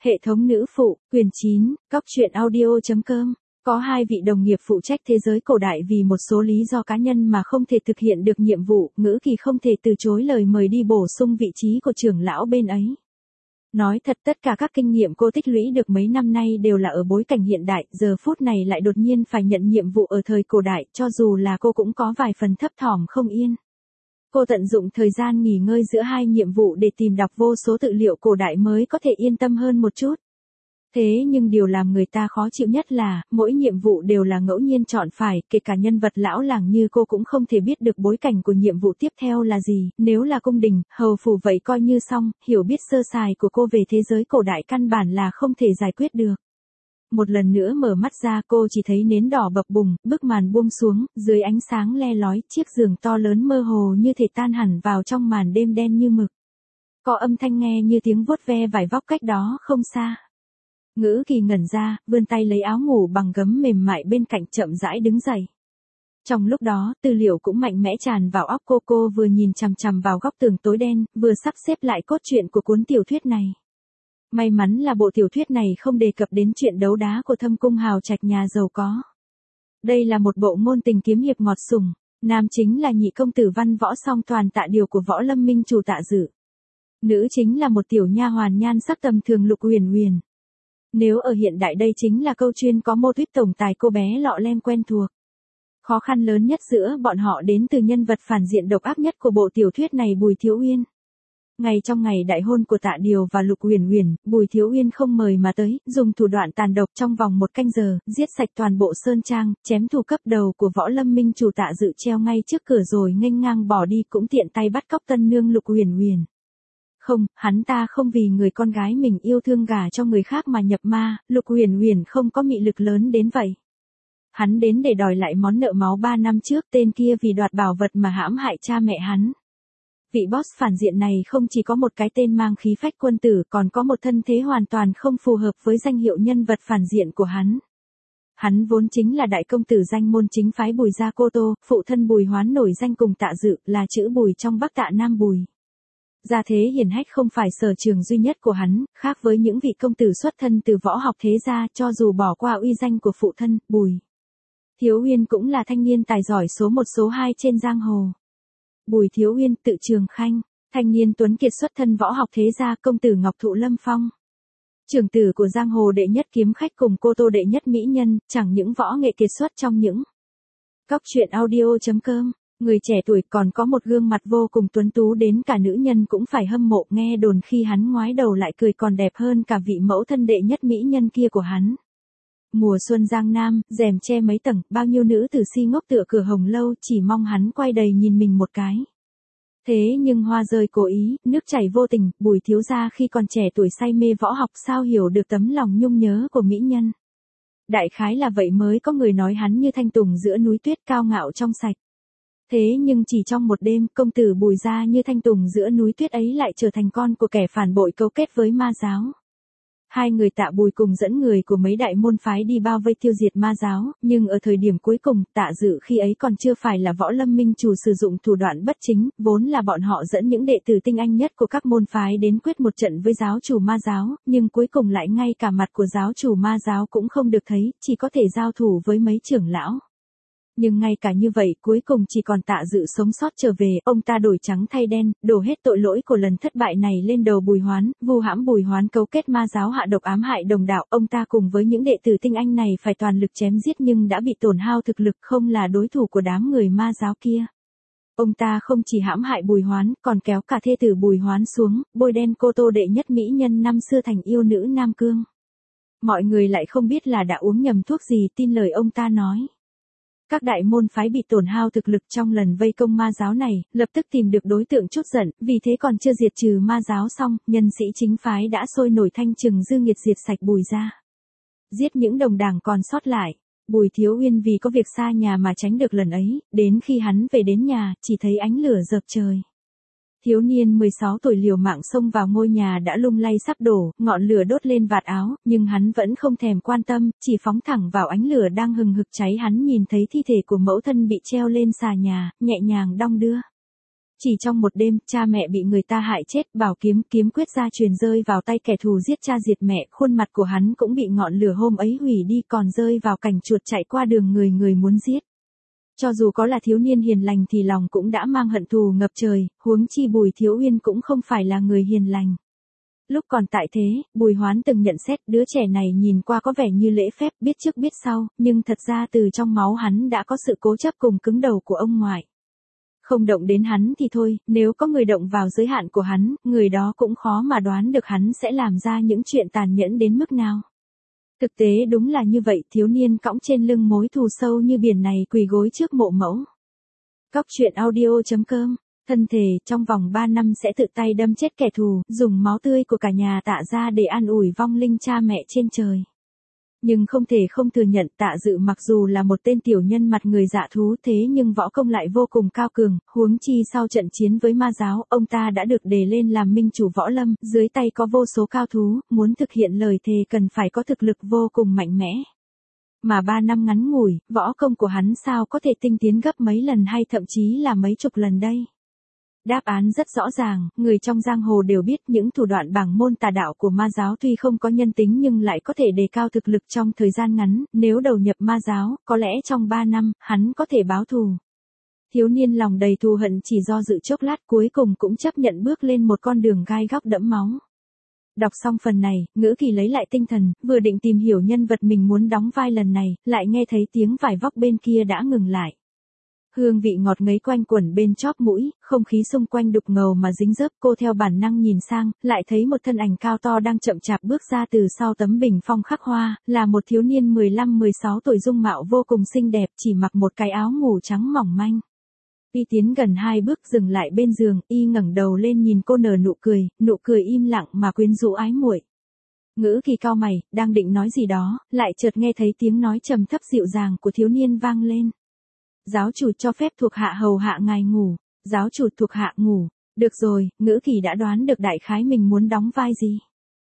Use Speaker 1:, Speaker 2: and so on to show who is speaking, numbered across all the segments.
Speaker 1: Hệ thống nữ phụ, quyển 9, Cóc truyện audio.com. Có hai vị đồng nghiệp phụ trách thế giới cổ đại vì một số lý do cá nhân mà không thể thực hiện được nhiệm vụ, Ngữ Kỳ không thể từ chối lời mời đi bổ sung vị trí của trưởng lão bên ấy. Nói thật, tất cả các kinh nghiệm cô tích lũy được mấy năm nay đều là ở bối cảnh hiện đại, giờ phút này lại đột nhiên phải nhận nhiệm vụ ở thời cổ đại, cho dù là cô cũng có vài phần thấp thỏm không yên. Cô tận dụng thời gian nghỉ ngơi giữa hai nhiệm vụ để tìm đọc vô số tư liệu cổ đại mới có thể yên tâm hơn một chút. Thế nhưng điều làm người ta khó chịu nhất là, mỗi nhiệm vụ đều là ngẫu nhiên chọn phải, kể cả nhân vật lão làng như cô cũng không thể biết được bối cảnh của nhiệm vụ tiếp theo là gì, nếu là cung đình, hầu phủ vậy coi như xong, hiểu biết sơ sài của cô về thế giới cổ đại căn bản là không thể giải quyết được. Một lần nữa mở mắt ra cô chỉ thấy nến đỏ bập bùng, bức màn buông xuống, dưới ánh sáng le lói, chiếc giường to lớn mơ hồ như thể tan hẳn vào trong màn đêm đen như mực. Có âm thanh nghe như tiếng vuốt ve vải vóc cách đó không xa. Ngữ Kỳ ngẩn ra, vươn tay lấy áo ngủ bằng gấm mềm mại bên cạnh chậm rãi đứng dậy. Trong lúc đó, tư liệu cũng mạnh mẽ tràn vào óc cô vừa nhìn chằm chằm vào góc tường tối đen, vừa sắp xếp lại cốt truyện của cuốn tiểu thuyết này. May mắn là bộ tiểu thuyết này không đề cập đến chuyện đấu đá của thâm cung hào trạch nhà giàu có. Đây là một bộ ngôn tình kiếm hiệp ngọt sủng, nam chính là nhị công tử văn võ song toàn Tạ Điều của Võ Lâm Minh chủ Tạ Dự. Nữ chính là một tiểu nha hoàn nhan sắc tầm thường Lục Huyền Huyền. Nếu ở hiện đại đây chính là câu chuyên có mô típ tổng tài cô bé lọ lem quen thuộc. Khó khăn lớn nhất giữa bọn họ đến từ nhân vật phản diện độc ác nhất của bộ tiểu thuyết này Bùi Thiếu Uyên. Ngay trong ngày đại hôn của Tạ Điều và Lục Huyền Huyền, Bùi Thiếu Uyên không mời mà tới, dùng thủ đoạn tàn độc trong vòng 1 canh giờ, giết sạch toàn bộ sơn trang, chém thủ cấp đầu của Võ Lâm Minh chủ Tạ Dự treo ngay trước cửa rồi nghênh ngang bỏ đi, cũng tiện tay bắt cóc tân nương Lục Huyền Huyền. Không, hắn ta không vì người con gái mình yêu thương gả cho người khác mà nhập ma, Lục Huyền Huyền không có mị lực lớn đến vậy. Hắn đến để đòi lại món nợ máu 3 năm trước, tên kia vì đoạt bảo vật mà hãm hại cha mẹ hắn. Vị boss phản diện này không chỉ có một cái tên mang khí phách quân tử, còn có một thân thế hoàn toàn không phù hợp với danh hiệu nhân vật phản diện của hắn. Hắn vốn chính là đại công tử danh môn chính phái Bùi gia Cô Tô, phụ thân Bùi Hoán nổi danh cùng Tạ Dự, là chữ Bùi trong Bắc Tạ Nam Bùi. Gia thế hiển hách không phải sở trường duy nhất của hắn, khác với những vị công tử xuất thân từ võ học thế gia, cho dù bỏ qua uy danh của phụ thân, Bùi Thiếu Uyên cũng là thanh niên tài giỏi số 1 số 2 trên giang hồ. Bùi Thiếu Uyên, tự Trường Khanh, thanh niên tuấn kiệt xuất thân võ học thế gia, công tử Ngọc Thụ Lâm Phong. Trưởng tử của giang hồ đệ nhất kiếm khách cùng Cô Tô đệ nhất mỹ nhân, chẳng những võ nghệ kiệt xuất trong những Cóc truyện audio.com. Người trẻ tuổi còn có một gương mặt vô cùng tuấn tú đến cả nữ nhân cũng phải hâm mộ, nghe đồn khi hắn ngoái đầu lại cười còn đẹp hơn cả vị mẫu thân đệ nhất mỹ nhân kia của hắn. Mùa xuân Giang Nam, rèm che mấy tầng, bao nhiêu nữ tử si ngốc tựa cửa hồng lâu chỉ mong hắn quay đầy nhìn mình một cái. Thế nhưng hoa rơi cố ý, nước chảy vô tình, Bùi thiếu gia khi còn trẻ tuổi say mê võ học sao hiểu được tấm lòng nhung nhớ của mỹ nhân. Đại khái là vậy mới có người nói hắn như thanh tùng giữa núi tuyết, cao ngạo trong sạch. Thế nhưng chỉ trong một đêm, công tử Bùi gia như thanh tùng giữa núi tuyết ấy lại trở thành con của kẻ phản bội cấu kết với ma giáo. Hai người Tạ Bùi cùng dẫn người của mấy đại môn phái đi bao vây tiêu diệt ma giáo, nhưng ở thời điểm cuối cùng, Tạ Dự khi ấy còn chưa phải là Võ Lâm Minh chủ sử dụng thủ đoạn bất chính, vốn là bọn họ dẫn những đệ tử tinh anh nhất của các môn phái đến quyết một trận với giáo chủ ma giáo, nhưng cuối cùng lại ngay cả mặt của giáo chủ ma giáo cũng không được thấy, chỉ có thể giao thủ với mấy trưởng lão. Nhưng ngay cả như vậy, cuối cùng chỉ còn Tạ Dự sống sót trở về, ông ta đổi trắng thay đen, đổ hết tội lỗi của lần thất bại này lên đầu Bùi Hoán, vu hãm Bùi Hoán cấu kết ma giáo hạ độc ám hại đồng đạo, ông ta cùng với những đệ tử tinh anh này phải toàn lực chém giết nhưng đã bị tổn hao thực lực, không là đối thủ của đám người ma giáo kia. Ông ta không chỉ hãm hại Bùi Hoán, còn kéo cả thê tử Bùi Hoán xuống, bôi đen Cô Tô đệ nhất mỹ nhân năm xưa thành yêu nữ Nam Cương. Mọi người lại không biết là đã uống nhầm thuốc gì, tin lời ông ta nói. Các đại môn phái bị tổn hao thực lực trong lần vây công ma giáo này, lập tức tìm được đối tượng trút giận, vì thế còn chưa diệt trừ ma giáo xong, nhân sĩ chính phái đã sôi nổi thanh trừng dư nghiệt diệt sạch Bùi gia. Giết những đồng đảng còn sót lại. Bùi Thiếu Uyên vì có việc xa nhà mà tránh được lần ấy, đến khi hắn về đến nhà, chỉ thấy ánh lửa rợp trời. Thiếu niên 16 tuổi liều mạng xông vào ngôi nhà đã lung lay sắp đổ, ngọn lửa đốt lên vạt áo, nhưng hắn vẫn không thèm quan tâm, chỉ phóng thẳng vào ánh lửa đang hừng hực cháy. Hắn nhìn thấy thi thể của mẫu thân bị treo lên xà nhà, nhẹ nhàng đong đưa. Chỉ trong một đêm, cha mẹ bị người ta hại chết, bảo kiếm quyết gia truyền rơi vào tay kẻ thù giết cha diệt mẹ, khuôn mặt của hắn cũng bị ngọn lửa hôm ấy hủy đi, còn rơi vào cảnh chuột chạy qua đường người muốn giết. Cho dù có là thiếu niên hiền lành thì lòng cũng đã mang hận thù ngập trời, huống chi Bùi Thiếu Uyên cũng không phải là người hiền lành. Lúc còn tại thế, Bùi Hoán từng nhận xét đứa trẻ này nhìn qua có vẻ như lễ phép, biết trước biết sau, nhưng thật ra từ trong máu hắn đã có sự cố chấp cùng cứng đầu của ông ngoại. Không động đến hắn thì thôi, nếu có người động vào giới hạn của hắn, người đó cũng khó mà đoán được hắn sẽ làm ra những chuyện tàn nhẫn đến mức nào. Thực tế đúng là như vậy, thiếu niên cõng trên lưng mối thù sâu như biển này quỳ gối trước mộ mẫu. Cóc truyện audio.com, thân thề trong vòng 3 năm sẽ tự tay đâm chết kẻ thù, dùng máu tươi của cả nhà Tạ ra để an ủi vong linh cha mẹ trên trời. Nhưng không thể không thừa nhận Tạ Dự mặc dù là một tên tiểu nhân mặt người dạ thú thế nhưng võ công lại vô cùng cao cường, huống chi sau trận chiến với ma giáo, ông ta đã được đề lên làm minh chủ võ lâm, dưới tay có vô số cao thú, muốn thực hiện lời thề cần phải có thực lực vô cùng mạnh mẽ. Mà 3 năm ngắn ngủi, võ công của hắn sao có thể tinh tiến gấp mấy lần hay thậm chí là mấy chục lần đây? Đáp án rất rõ ràng, người trong giang hồ đều biết những thủ đoạn bảng môn tà đạo của ma giáo tuy không có nhân tính nhưng lại có thể đề cao thực lực trong thời gian ngắn, nếu đầu nhập ma giáo, có lẽ trong 3 năm, hắn có thể báo thù. Thiếu niên lòng đầy thù hận chỉ do dự chốc lát cuối cùng cũng chấp nhận bước lên một con đường gai góc đẫm máu. Đọc xong phần này, Ngữ Kỳ lấy lại tinh thần, vừa định tìm hiểu nhân vật mình muốn đóng vai lần này, lại nghe thấy tiếng vải vóc bên kia đã ngừng lại. Hương vị ngọt ngấy quanh quẩn bên chóp mũi, không khí xung quanh đục ngầu mà dính dớp, cô theo bản năng nhìn sang, lại thấy một thân ảnh cao to đang chậm chạp bước ra từ sau tấm bình phong khắc hoa, là một thiếu niên 15-16 tuổi dung mạo vô cùng xinh đẹp, chỉ mặc một cái áo ngủ trắng mỏng manh. Y tiến gần 2 bước dừng lại bên giường, y ngẩng đầu lên nhìn cô nở nụ cười im lặng mà quyến rũ ái muội. Ngữ Kỳ cau mày, đang định nói gì đó, lại chợt nghe thấy tiếng nói trầm thấp dịu dàng của thiếu niên vang lên. Giáo chủ cho phép thuộc hạ hầu hạ ngài ngủ. Giáo chủ thuộc hạ ngủ. Được rồi, Ngữ Kỳ đã đoán được đại khái mình muốn đóng vai gì.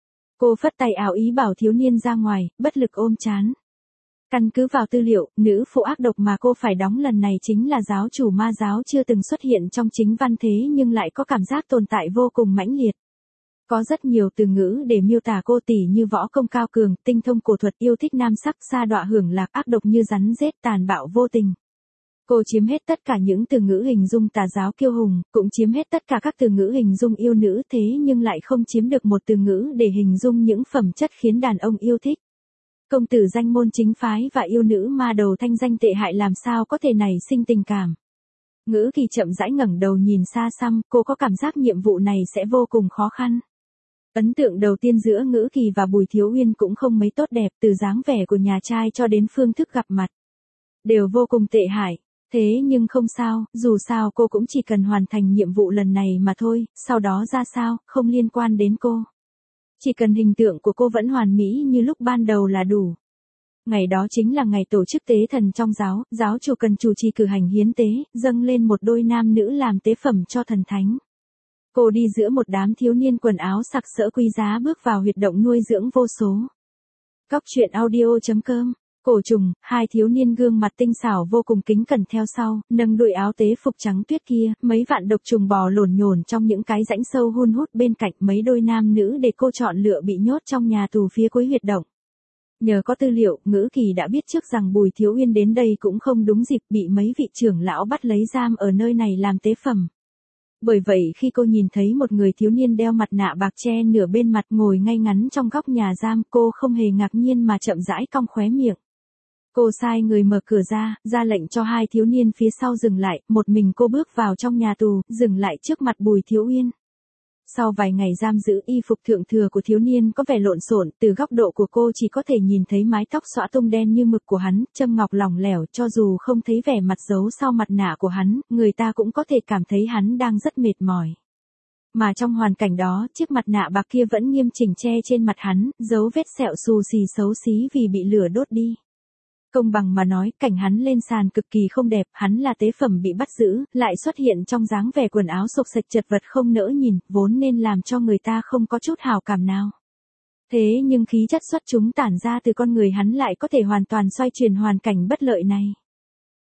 Speaker 1: Cô phất tay áo ý bảo thiếu niên ra ngoài, bất lực ôm trán. Căn cứ vào tư liệu, nữ phụ ác độc mà cô phải đóng lần này chính là giáo chủ ma giáo chưa từng xuất hiện trong chính văn thế nhưng lại có cảm giác tồn tại vô cùng mãnh liệt. Có rất nhiều từ ngữ để miêu tả cô tỷ như võ công cao cường, tinh thông cổ thuật, yêu thích nam sắc, sa đọa hưởng lạc, ác độc như rắn rết, tàn bạo vô tình. Cô chiếm hết tất cả những từ ngữ hình dung tà giáo kiêu hùng, cũng chiếm hết tất cả các từ ngữ hình dung yêu nữ thế nhưng lại không chiếm được một từ ngữ để hình dung những phẩm chất khiến đàn ông yêu thích. Công tử danh môn chính phái và yêu nữ ma đầu thanh danh tệ hại làm sao có thể nảy sinh tình cảm. Ngữ Kỳ chậm rãi ngẩng đầu nhìn xa xăm, cô có cảm giác nhiệm vụ này sẽ vô cùng khó khăn. Ấn tượng đầu tiên giữa Ngữ Kỳ và Bùi Thiếu Uyên cũng không mấy tốt đẹp, từ dáng vẻ của nhà trai cho đến phương thức gặp mặt. Đều vô cùng tệ hại. Thế nhưng không sao, dù sao cô cũng chỉ cần hoàn thành nhiệm vụ lần này mà thôi, sau đó ra sao, không liên quan đến cô. Chỉ cần hình tượng của cô vẫn hoàn mỹ như lúc ban đầu là đủ. Ngày đó chính là ngày tổ chức tế thần trong giáo, giáo chủ cần chủ trì cử hành hiến tế, dâng lên một đôi nam nữ làm tế phẩm cho thần thánh. Cô đi giữa một đám thiếu niên quần áo sặc sỡ quý giá bước vào huyệt động nuôi dưỡng vô số. Cóc truyện audio.com. Cổ trùng, 2 thiếu niên gương mặt tinh xảo vô cùng kính cẩn theo sau, nâng đuôi áo tế phục trắng tuyết kia, mấy vạn độc trùng bò lổn nhổn trong những cái rãnh sâu hun hút bên cạnh mấy đôi nam nữ để cô chọn lựa bị nhốt trong nhà tù phía cuối huyệt động. Nhờ có tư liệu, Ngữ Kỳ đã biết trước rằng Bùi Thiếu Uyên đến đây cũng không đúng dịp bị mấy vị trưởng lão bắt lấy giam ở nơi này làm tế phẩm. Bởi vậy khi cô nhìn thấy một người thiếu niên đeo mặt nạ bạc che nửa bên mặt ngồi ngay ngắn trong góc nhà giam, cô không hề ngạc nhiên mà chậm rãi cong khóe miệng. Cô sai người mở cửa ra lệnh cho 2 thiếu niên phía sau dừng lại, một mình cô bước vào trong nhà tù, dừng lại trước mặt Bùi Thiếu Uyên. Sau vài ngày giam giữ, y phục thượng thừa của thiếu niên có vẻ lộn xộn, từ góc độ của cô chỉ có thể nhìn thấy mái tóc xõa tung đen như mực của hắn, châm ngọc lỏng lẻo, cho dù không thấy vẻ mặt giấu sau mặt nạ của hắn, người ta cũng có thể cảm thấy hắn đang rất mệt mỏi. Mà trong hoàn cảnh đó, chiếc mặt nạ bạc kia vẫn nghiêm chỉnh che trên mặt hắn, dấu vết sẹo xù xì xấu xí vì bị lửa đốt đi. Công bằng mà nói, cảnh hắn lên sàn cực kỳ không đẹp, hắn là tế phẩm bị bắt giữ, lại xuất hiện trong dáng vẻ quần áo xộc xệch chật vật không nỡ nhìn, vốn nên làm cho người ta không có chút hào cảm nào. Thế nhưng khí chất xuất chúng tản ra từ con người hắn lại có thể hoàn toàn xoay chuyển hoàn cảnh bất lợi này.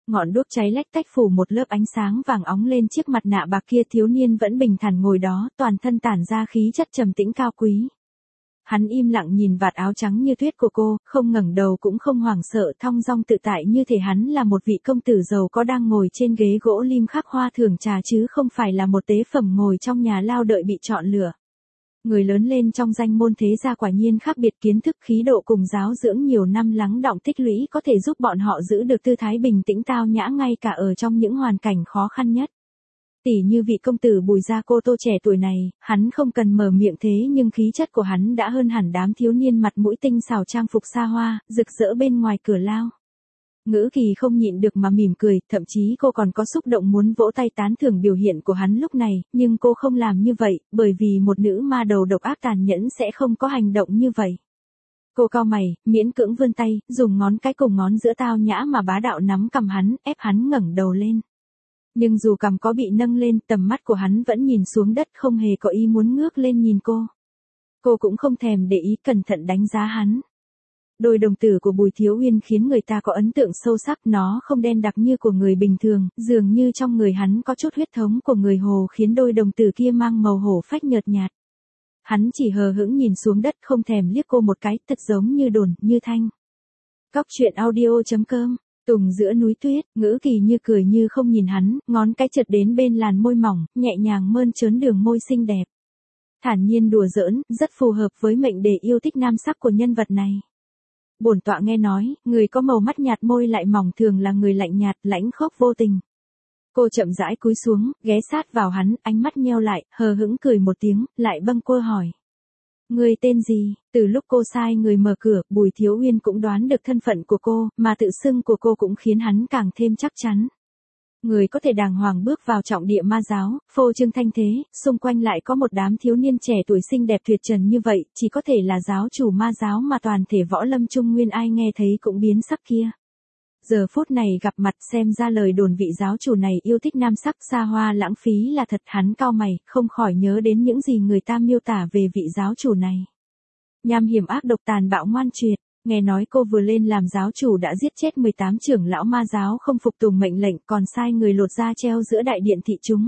Speaker 1: Ngọn đuốc cháy lách tách phủ một lớp ánh sáng vàng óng lên chiếc mặt nạ bạc kia, thiếu niên vẫn bình thản ngồi đó, toàn thân tản ra khí chất trầm tĩnh cao quý. Hắn im lặng nhìn vạt áo trắng như tuyết của cô, không ngẩng đầu cũng không hoảng sợ, thong dong tự tại như thể hắn là một vị công tử giàu có đang ngồi trên ghế gỗ lim khắc hoa thưởng trà chứ không phải là một tế phẩm ngồi trong nhà lao đợi bị chọn lựa. Người lớn lên trong danh môn thế gia quả nhiên khác biệt, kiến thức khí độ cùng giáo dưỡng nhiều năm lắng đọng tích lũy có thể giúp bọn họ giữ được tư thái bình tĩnh tao nhã ngay cả ở trong những hoàn cảnh khó khăn nhất. Tỉ như vị công tử Bùi Gia Cô Tô trẻ tuổi này, hắn không cần mở miệng thế nhưng khí chất của hắn đã hơn hẳn đám thiếu niên mặt mũi tinh xảo trang phục xa hoa, rực rỡ bên ngoài cửa lao. Ngữ Kỳ không nhịn được mà mỉm cười, thậm chí cô còn có xúc động muốn vỗ tay tán thưởng biểu hiện của hắn lúc này, nhưng cô không làm như vậy, bởi vì một nữ ma đầu độc ác tàn nhẫn sẽ không có hành động như vậy. Cô cau mày, miễn cưỡng vươn tay, dùng ngón cái cùng ngón giữa tao nhã mà bá đạo nắm cằm hắn, ép hắn ngẩng đầu lên. Nhưng dù cằm có bị nâng lên, tầm mắt của hắn vẫn nhìn xuống đất, không hề có ý muốn ngước lên nhìn cô. Cô cũng không thèm để ý, cẩn thận đánh giá hắn. Đôi đồng tử của Bùi Thiếu Uyên khiến người ta có ấn tượng sâu sắc, nó không đen đặc như của người bình thường, dường như trong người hắn có chút huyết thống của người Hồ khiến đôi đồng tử kia mang màu hổ phách nhợt nhạt. Hắn chỉ hờ hững nhìn xuống đất, không thèm liếc cô một cái, thật giống như đồn, như thanh. Cóc truyện audio.com. Tùng giữa núi tuyết, Ngữ Kỳ như cười như không nhìn hắn, ngón cái trượt đến bên làn môi mỏng, nhẹ nhàng mơn trớn đường môi xinh đẹp. Thản nhiên đùa giỡn, rất phù hợp với mệnh đề yêu thích nam sắc của nhân vật này. Bổn tọa nghe nói, người có màu mắt nhạt môi lại mỏng thường là người lạnh nhạt, lãnh khốc vô tình. Cô chậm rãi cúi xuống, ghé sát vào hắn, ánh mắt nheo lại, hờ hững cười một tiếng, lại bâng quơ hỏi. Người tên gì? Từ lúc cô sai người mở cửa, Bùi Thiếu Uyên cũng đoán được thân phận của cô, mà tự xưng của cô cũng khiến hắn càng thêm chắc chắn. Người có thể đàng hoàng bước vào trọng địa ma giáo, phô trương thanh thế, xung quanh lại có một đám thiếu niên trẻ tuổi xinh đẹp tuyệt trần như vậy, chỉ có thể là giáo chủ ma giáo mà toàn thể võ lâm trung nguyên ai nghe thấy cũng biến sắc kia. Giờ phút này gặp mặt xem ra lời đồn vị giáo chủ này yêu thích nam sắc xa hoa lãng phí là thật, hắn cau mày, không khỏi nhớ đến những gì người ta miêu tả về vị giáo chủ này. Nham hiểm ác độc tàn bạo ngoan triệt, nghe nói cô vừa lên làm giáo chủ đã giết chết 18 trưởng lão ma giáo không phục tùng mệnh lệnh, còn sai người lột da treo giữa đại điện thị chúng.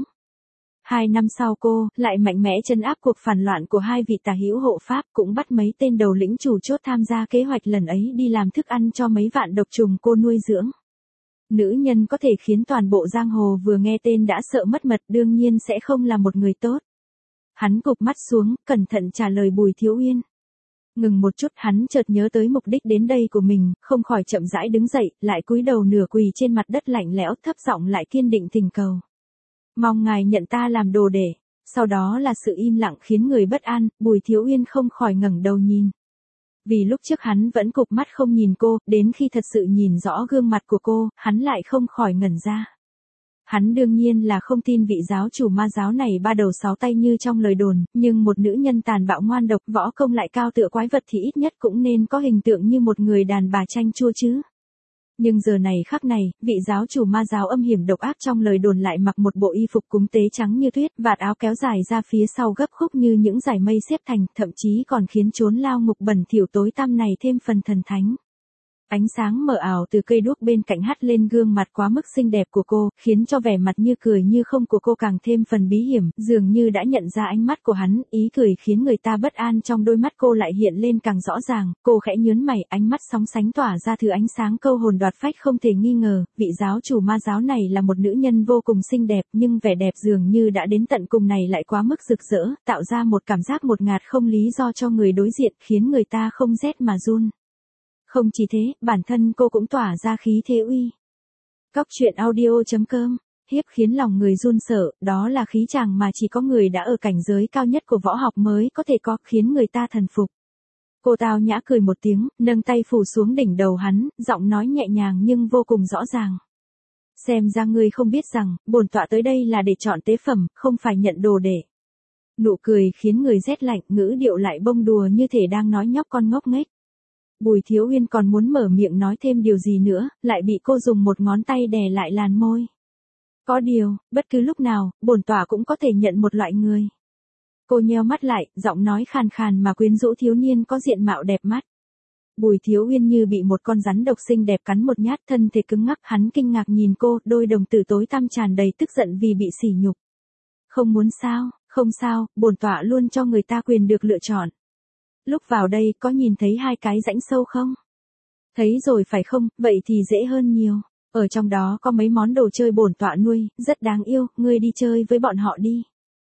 Speaker 1: 2 năm sau cô lại mạnh mẽ trấn áp cuộc phản loạn của hai vị tà hữu hộ pháp, cũng bắt mấy tên đầu lĩnh chủ chốt tham gia kế hoạch lần ấy đi làm thức ăn cho mấy vạn độc trùng cô nuôi dưỡng. Nữ nhân có thể khiến toàn bộ giang hồ vừa nghe tên đã sợ mất mật, đương nhiên sẽ không là một người tốt. Hắn cụp mắt xuống, cẩn thận trả lời Bùi Thiếu Uyên. Ngừng một chút, hắn chợt nhớ tới mục đích đến đây của mình, không khỏi chậm rãi đứng dậy, lại cúi đầu nửa quỳ trên mặt đất lạnh lẽo, thấp giọng lại kiên định thỉnh cầu. Mong ngài nhận ta làm đồ để. Sau đó là sự im lặng khiến người bất an, Bùi Thiếu Uyên không khỏi ngẩng đầu nhìn. Vì lúc trước hắn vẫn cụp mắt không nhìn cô, đến khi thật sự nhìn rõ gương mặt của cô, hắn lại không khỏi ngẩn ra. Hắn đương nhiên là không tin vị giáo chủ ma giáo này ba đầu sáu tay như trong lời đồn, nhưng một nữ nhân tàn bạo ngoan độc, võ công lại cao tựa quái vật thì ít nhất cũng nên có hình tượng như một người đàn bà chanh chua chứ. Nhưng giờ này khắc này, vị giáo chủ ma giáo âm hiểm độc ác trong lời đồn lại mặc một bộ y phục cúng tế trắng như tuyết, vạt áo kéo dài ra phía sau gấp khúc như những dải mây xếp thành, thậm chí còn khiến chốn lao ngục bẩn thỉu tối tăm này thêm phần thần thánh. Ánh sáng mờ ảo từ cây đuốc bên cạnh hắt lên gương mặt quá mức xinh đẹp của cô, khiến cho vẻ mặt như cười như không của cô càng thêm phần bí hiểm, dường như đã nhận ra ánh mắt của hắn, ý cười khiến người ta bất an trong đôi mắt cô lại hiện lên càng rõ ràng, cô khẽ nhớn mày, ánh mắt sóng sánh tỏa ra thứ ánh sáng câu hồn đoạt phách không thể nghi ngờ, vị giáo chủ ma giáo này là một nữ nhân vô cùng xinh đẹp, nhưng vẻ đẹp dường như đã đến tận cùng này lại quá mức rực rỡ, tạo ra một cảm giác ngột ngạt không lý do cho người đối diện, khiến người ta không rét mà run. Không chỉ thế, bản thân cô cũng tỏa ra khí thế uy. Cóc truyện audio.com, hiếp khiến lòng người run sợ, đó là khí chàng mà chỉ có người đã ở cảnh giới cao nhất của võ học mới có thể có, khiến người ta thần phục. Cô tao nhã cười một tiếng, nâng tay phủ xuống đỉnh đầu hắn, giọng nói nhẹ nhàng nhưng vô cùng rõ ràng. Xem ra ngươi không biết rằng, bổn tọa tới đây là để chọn tế phẩm, không phải nhận đồ để. Nụ cười khiến người rét lạnh, ngữ điệu lại bông đùa như thể đang nói nhóc con ngốc nghếch. Bùi Thiếu Uyên còn muốn mở miệng nói thêm điều gì nữa, lại bị cô dùng một ngón tay đè lại làn môi. Có điều, bất cứ lúc nào, bổn tọa cũng có thể nhận một loại người. Cô nheo mắt lại, giọng nói khàn khàn mà quyến rũ thiếu niên có diện mạo đẹp mắt. Bùi Thiếu Uyên như bị một con rắn độc xinh đẹp cắn một nhát, thân thể cứng ngắc, hắn kinh ngạc nhìn cô, đôi đồng tử tối tăm tràn đầy tức giận vì bị sỉ nhục. Không muốn sao, không sao, bổn tọa luôn cho người ta quyền được lựa chọn. Lúc vào đây có nhìn thấy hai cái rãnh sâu không? Thấy rồi phải không, vậy thì dễ hơn nhiều. Ở trong đó có mấy món đồ chơi bổn tọa nuôi, rất đáng yêu, ngươi đi chơi với bọn họ đi.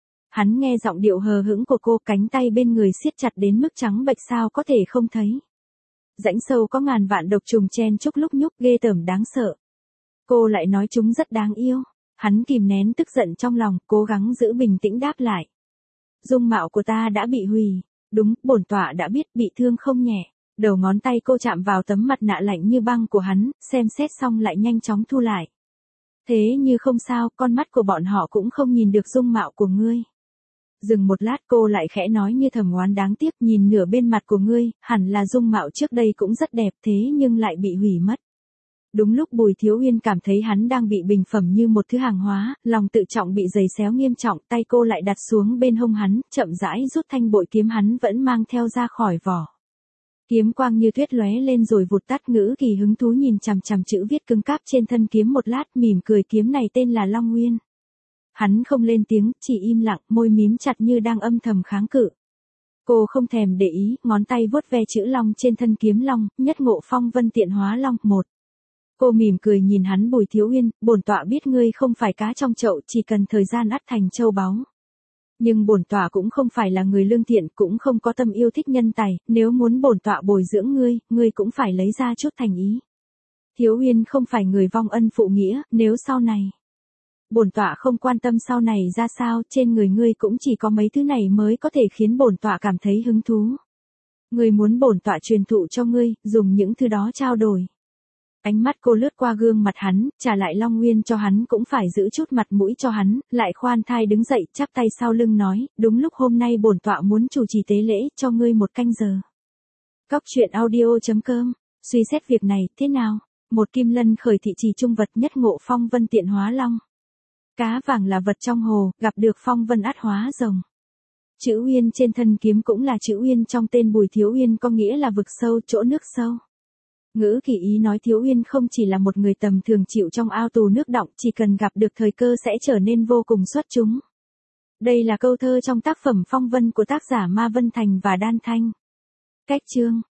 Speaker 1: Hắn nghe giọng điệu hờ hững của cô, cánh tay bên người siết chặt đến mức trắng bệch, sao có thể không thấy. Rãnh sâu có ngàn vạn độc trùng chen chúc lúc nhúc, ghê tởm đáng sợ. Cô lại nói chúng rất đáng yêu. Hắn kìm nén tức giận trong lòng, cố gắng giữ bình tĩnh đáp lại. Dung mạo của ta đã bị hủy. Đúng, bổn tọa đã biết, bị thương không nhẹ. Đầu ngón tay cô chạm vào tấm mặt nạ lạnh như băng của hắn, xem xét xong lại nhanh chóng thu lại. Thế như không sao, con mắt của bọn họ cũng không nhìn được dung mạo của ngươi. Dừng một lát cô lại khẽ nói như thầm oán, đáng tiếc, nhìn nửa bên mặt của ngươi, hẳn là dung mạo trước đây cũng rất đẹp, thế nhưng lại bị hủy mất. Đúng lúc Bùi Thiếu Uyên cảm thấy hắn đang bị bình phẩm như một thứ hàng hóa, lòng tự trọng bị giày xéo nghiêm trọng, tay cô lại đặt xuống bên hông hắn, chậm rãi rút thanh bội kiếm hắn vẫn mang theo ra khỏi vỏ. Kiếm quang như tuyết lóe lên rồi vụt tắt, Ngữ Kỳ hứng thú nhìn chằm chằm chữ viết cứng cáp trên thân kiếm một lát, mỉm cười, kiếm này tên là Long Nguyên. Hắn không lên tiếng, chỉ im lặng, môi mím chặt như đang âm thầm kháng cự. Cô không thèm để ý, ngón tay vuốt ve chữ Long trên thân kiếm Long, nhất ngộ phong vân tiện hóa Long, một. Cô mỉm cười nhìn hắn, Bùi Thiếu Uyên, bổn tọa biết ngươi không phải cá trong chậu, chỉ cần thời gian ắt thành châu báu. Nhưng bổn tọa cũng không phải là người lương thiện, cũng không có tâm yêu thích nhân tài, nếu muốn bổn tọa bồi dưỡng ngươi cũng phải lấy ra chút thành ý. Thiếu Uyên không phải người vong ân phụ nghĩa, nếu sau này. Bổn tọa không quan tâm sau này ra sao, trên người ngươi cũng chỉ có mấy thứ này mới có thể khiến bổn tọa cảm thấy hứng thú. Ngươi muốn bổn tọa truyền thụ cho ngươi, dùng những thứ đó trao đổi. Ánh mắt cô lướt qua gương mặt hắn, trả lại Long Nguyên cho hắn cũng phải giữ chút mặt mũi cho hắn, lại khoan thai đứng dậy, chắp tay sau lưng nói, đúng lúc hôm nay bổn tọa muốn chủ trì tế lễ cho ngươi 1 canh giờ. Cóc truyện audio.com, suy xét việc này, thế nào? Một kim lân khởi thị trì trung vật, nhất ngộ phong vân tiện hóa Long. Cá vàng là vật trong hồ, gặp được phong vân ắt hóa rồng. Chữ Uyên trên thân kiếm cũng là chữ Uyên trong tên Bùi Thiếu Uyên, có nghĩa là vực sâu, chỗ nước sâu. Ngữ Kỳ ý nói Thiếu Uyên không chỉ là một người tầm thường chịu trong ao tù nước đọng, chỉ cần gặp được thời cơ sẽ trở nên vô cùng xuất chúng. Đây là câu thơ trong tác phẩm Phong Vân của tác giả Ma Vân Thành và Đan Thanh. Cách chương